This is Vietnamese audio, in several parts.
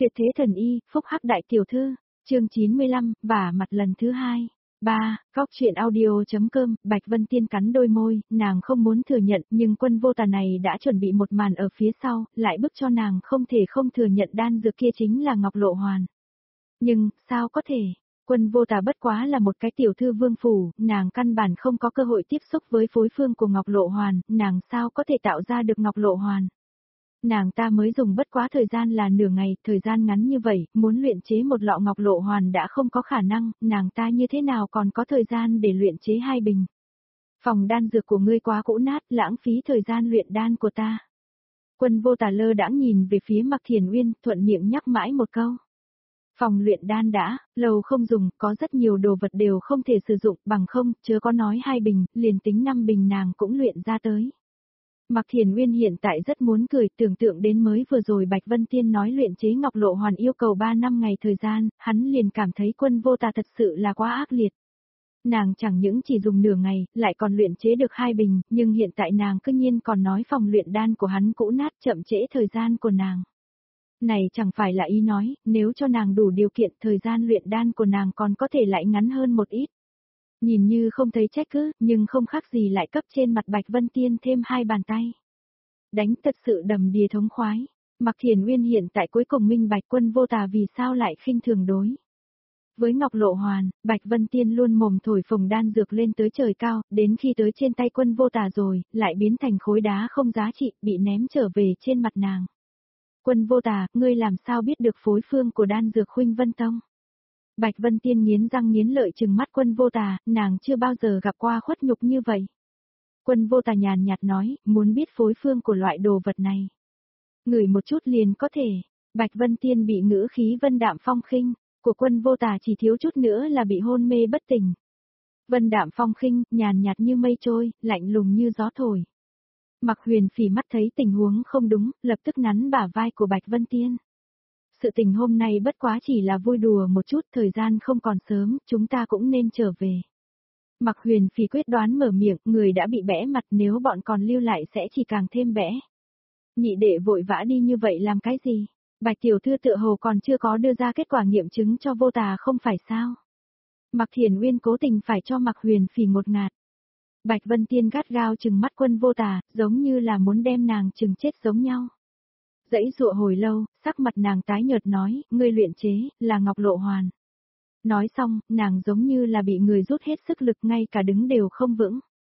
Tuyệt thế thần y, phúc hắc đại tiểu thư, chương 95, vả mặt lần thứ 2. 3. Góc truyện audio.com, Bạch Vân Tiên cắn đôi môi, nàng không muốn thừa nhận nhưng quân vô tà này đã chuẩn bị một màn ở phía sau, lại bức cho nàng không thể không thừa nhận đan dược kia chính là Ngọc Lộ Hoàn. Nhưng, sao có thể? Quân vô tà bất quá là một cái tiểu thư vương phủ, nàng căn bản không có cơ hội tiếp xúc với phối phương của Ngọc Lộ Hoàn, nàng sao có thể tạo ra được Ngọc Lộ Hoàn? Nàng ta mới dùng bất quá thời gian là nửa ngày, thời gian ngắn như vậy, muốn luyện chế một lọ Ngọc Lộ Hoàn đã không có khả năng, nàng ta như thế nào còn có thời gian để luyện chế 2 bình. Phòng đan dược của ngươi quá cũ nát, lãng phí thời gian luyện đan của ta. Quân vô tà lơ đãng nhìn về phía Mạc Thiền Uyên, thuận miệng nhắc mãi một câu. Phòng luyện đan đã, lâu không dùng, có rất nhiều đồ vật đều không thể sử dụng, bằng không, chớ có nói 2 bình, liền tính 5 bình nàng cũng luyện ra tới. Mạc Thiền Uyên hiện tại rất muốn cười, tưởng tượng đến mới vừa rồi Bạch Vân Tiên nói luyện chế Ngọc Lộ Hoàn yêu cầu 3 năm ngày thời gian, hắn liền cảm thấy quân vô tà thật sự là quá ác liệt. Nàng chẳng những chỉ dùng nửa ngày, lại còn luyện chế được 2 bình, nhưng hiện tại nàng cứ nhiên còn nói phòng luyện đan của hắn cũ nát chậm trễ thời gian của nàng. Này chẳng phải là ý nói, nếu cho nàng đủ điều kiện thời gian luyện đan của nàng còn có thể lại ngắn hơn một ít. Nhìn như không thấy trách cứ, nhưng không khác gì lại cấp trên mặt Bạch Vân Tiên thêm 2 bàn tay. Đánh thật sự đầm đìa thống khoái. Mạc Thiền Uyên hiện tại cuối cùng minh bạch quân vô tà vì sao lại khinh thường đối. Với Ngọc Lộ Hoàn, Bạch Vân Tiên luôn mồm thổi phồng đan dược lên tới trời cao, đến khi tới trên tay quân vô tà rồi, lại biến thành khối đá không giá trị, bị ném trở về trên mặt nàng. Quân vô tà, ngươi làm sao biết được phối phương của đan dược Khuynh Vân Tông? Bạch Vân Tiên nghiến răng nghiến lợi trừng mắt quân vô tà, nàng chưa bao giờ gặp qua khuất nhục như vậy. Quân vô tà nhàn nhạt nói, muốn biết phối phương của loại đồ vật này. Ngửi một chút liền có thể. Bạch Vân Tiên bị ngữ khí vân đạm phong khinh, của quân vô tà chỉ thiếu chút nữa là bị hôn mê bất tỉnh. Vân đạm phong khinh, nhàn nhạt như mây trôi, lạnh lùng như gió thổi. Mạc Huyền Phỉ mắt thấy tình huống không đúng, lập tức nắn bả vai của Bạch Vân Tiên. Sự tình hôm nay bất quá chỉ là vui đùa một chút, thời gian không còn sớm, chúng ta cũng nên trở về. Mạc Huyền Phỉ quyết đoán mở miệng, người đã bị bẽ mặt, nếu bọn còn lưu lại sẽ chỉ càng thêm bẽ. Nhị đệ vội vã đi như vậy làm cái gì? Bạch tiểu thư tựa hồ còn chưa có đưa ra kết quả nghiệm chứng cho vô tà không phải sao? Mạc Thiền Uyên cố tình phải cho Mạc Huyền Phỉ một ngạt. Bạch Vân Tiên gắt gao trừng mắt quân vô tà, giống như là muốn đem nàng trừng chết giống nhau. Dãy dụa hồi lâu, sắc mặt nàng tái nhợt nói, ngươi luyện chế, là Ngọc Lộ Hoàn. Nói xong, nàng giống như là bị người rút hết sức lực, ngay cả đứng đều không vững.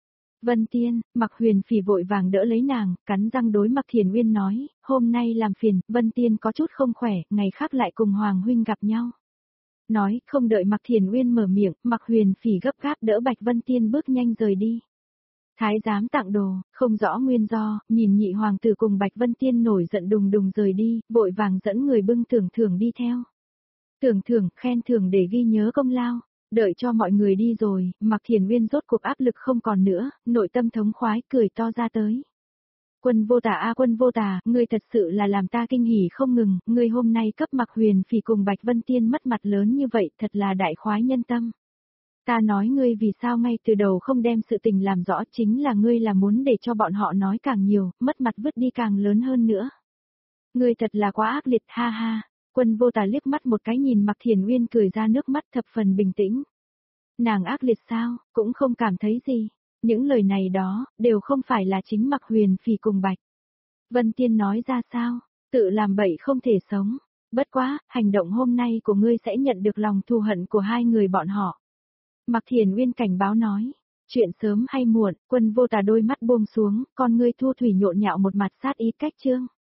Vân Tiên, Mạc Huyền Phỉ vội vàng đỡ lấy nàng, cắn răng đối Mạc Thiền Uyên nói, hôm nay làm phiền, Vân Tiên có chút không khỏe, ngày khác lại cùng Hoàng huynh gặp nhau. Nói, không đợi Mạc Thiền Uyên mở miệng, Mạc Huyền Phỉ gấp gáp đỡ Bạch Vân Tiên bước nhanh rời đi. Thái giám tặng đồ, không rõ nguyên do, nhìn nhị hoàng tử cùng Bạch Vân Tiên nổi giận đùng đùng rời đi, vội vàng dẫn người bưng tưởng thưởng đi theo. Tưởng thưởng, khen thưởng để ghi nhớ công lao, đợi cho mọi người đi rồi, Mạc Thiền Uyên rốt cuộc áp lực không còn nữa, nội tâm thống khoái cười to ra tới. Quân vô tà a quân vô tà, ngươi thật sự là làm ta kinh hỉ không ngừng, ngươi hôm nay cấp Mạc Huyền Phỉ cùng Bạch Vân Tiên mất mặt lớn như vậy, thật là đại khoái nhân tâm. Ta nói ngươi vì sao ngay từ đầu không đem sự tình làm rõ, chính là ngươi là muốn để cho bọn họ nói càng nhiều, mất mặt vứt đi càng lớn hơn nữa. Ngươi thật là quá ác liệt, ha ha. Quân vô tà liếc mắt một cái nhìn Mạc Thiền Uyên cười ra nước mắt thập phần bình tĩnh. Nàng ác liệt sao, cũng không cảm thấy gì. Những lời này đó, đều không phải là chính Mạc Huyền Phỉ cùng Bạch Vân Tiên nói ra sao, tự làm bậy không thể sống. Bất quá, hành động hôm nay của ngươi sẽ nhận được lòng thù hận của hai người bọn họ. Mạc Thiền Uyên cảnh báo nói, chuyện sớm hay muộn, quân vô tà đôi mắt buông xuống, con ngươi thu thủy nhộn nhạo một mặt sát ý cách chương.